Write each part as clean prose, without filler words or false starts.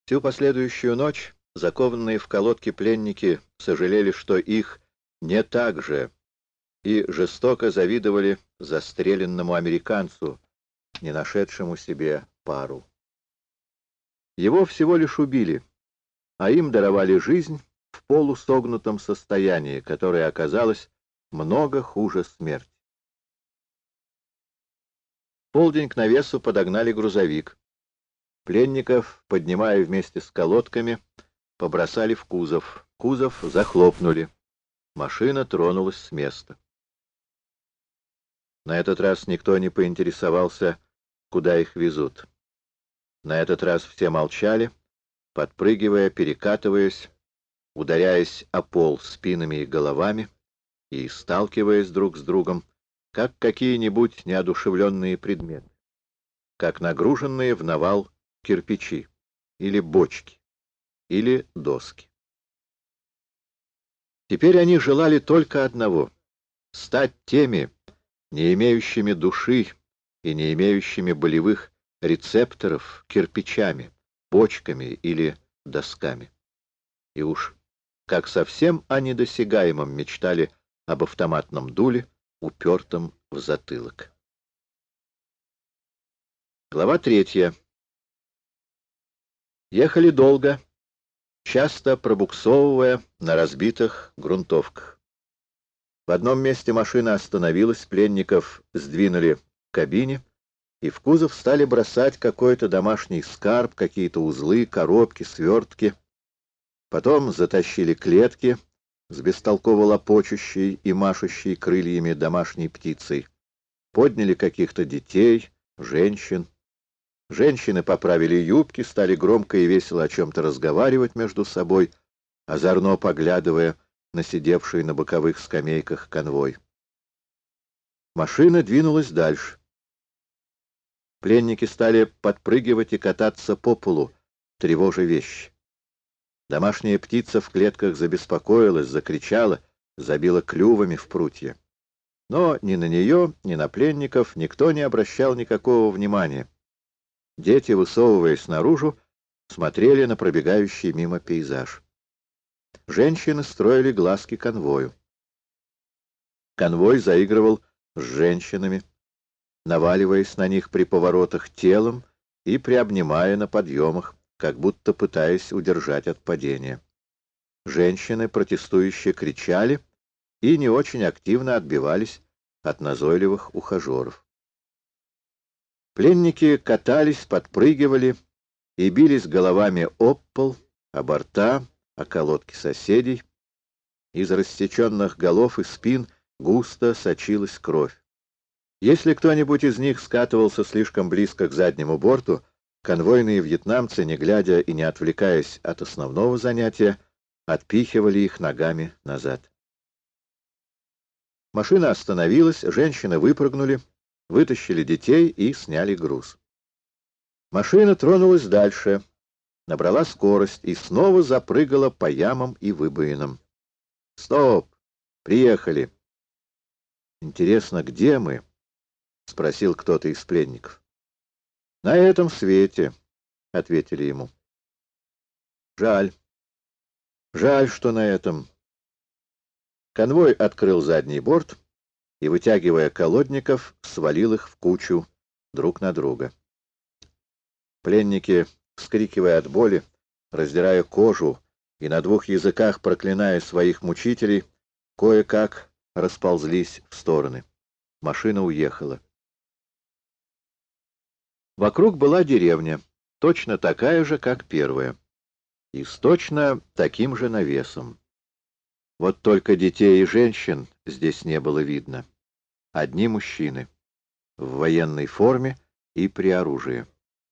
Всю последующую ночь закованные в колодки пленники сожалели, что их не так же, и жестоко завидовали застреленному американцу, не нашедшему себе пару. Его всего лишь убили, а им даровали жизнь в полусогнутом состоянии, которое оказалось много хуже смерти. В полдень к навесу подогнали грузовик. Пленников, поднимая вместе с колодками, побросали в кузов. Кузов захлопнули. Машина тронулась с места. На этот раз никто не поинтересовался, куда их везут. На этот раз все молчали, подпрыгивая, перекатываясь, ударяясь о пол спинами и головами и сталкиваясь друг с другом, как какие-нибудь неодушевленные предметы, как нагруженные в навал кирпичи или бочки или доски. Теперь они желали только одного — стать теми, не имеющими души и не имеющими болевых рецепторов, кирпичами, бочками или досками. И уж как совсем о недосягаемом мечтали об автоматном дуле, упертом в затылок. Глава 3. Ехали долго, часто пробуксовывая на разбитых грунтовках. В одном месте машина остановилась, пленников сдвинули к кабине, и в кузов стали бросать какой-то домашний скарб, какие-то узлы, коробки, свертки. Потом затащили клетки с бестолково лопочущей и машущей крыльями домашней птицей. Подняли каких-то детей, женщин. Женщины поправили юбки, стали громко и весело о чем-то разговаривать между собой, озорно поглядывая на сидевший на боковых скамейках конвой. Машина двинулась дальше. Пленники стали подпрыгивать и кататься по полу, тревожа вещи. Домашняя птица в клетках забеспокоилась, закричала, забила клювами в прутья. Но ни на нее, ни на пленников никто не обращал никакого внимания. Дети, высовываясь наружу, смотрели на пробегающий мимо пейзаж. Женщины строили глазки конвою. Конвой заигрывал с женщинами, наваливаясь на них при поворотах телом и приобнимая на подъемах, как будто пытаясь удержать от падения. Женщины протестующе кричали и не очень активно отбивались от назойливых ухажеров. Пленники катались, подпрыгивали и бились головами об пол, о борта, о колодки соседей. Из рассеченных голов и спин густо сочилась кровь. Если кто-нибудь из них скатывался слишком близко к заднему борту, конвойные вьетнамцы, не глядя и не отвлекаясь от основного занятия, отпихивали их ногами назад. Машина остановилась, женщины выпрыгнули, вытащили детей и сняли груз. Машина тронулась дальше, набрала скорость и снова запрыгала по ямам и выбоинам. «Стоп! Приехали!» «Интересно, где мы?» — спросил кто-то из пленников. «На этом свете», — ответили ему. «Жаль. Жаль, что на этом». Конвой открыл задний борт и, вытягивая колодников, свалил их в кучу друг на друга. Пленники, вскрикивая от боли, раздирая кожу и на двух языках проклиная своих мучителей, кое-как расползлись в стороны. Машина уехала. Вокруг была деревня, точно такая же, как первая, и с точно таким же навесом. Вот только детей и женщин здесь не было видно. Одни мужчины, в военной форме и при оружии.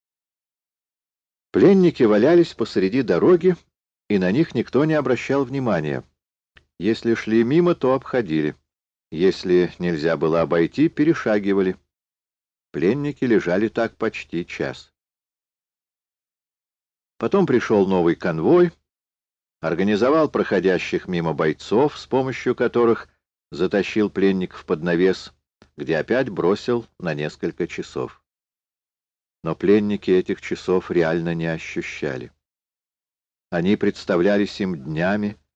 Пленники валялись посреди дороги, и на них никто не обращал внимания. Если шли мимо, то обходили. Если нельзя было обойти, перешагивали. Пленники лежали так почти час. Потом пришел новый конвой, организовал проходящих мимо бойцов, с помощью которых затащил пленников под навес, где опять бросил на несколько часов. Но пленники этих часов реально не ощущали. Они представлялись им днями,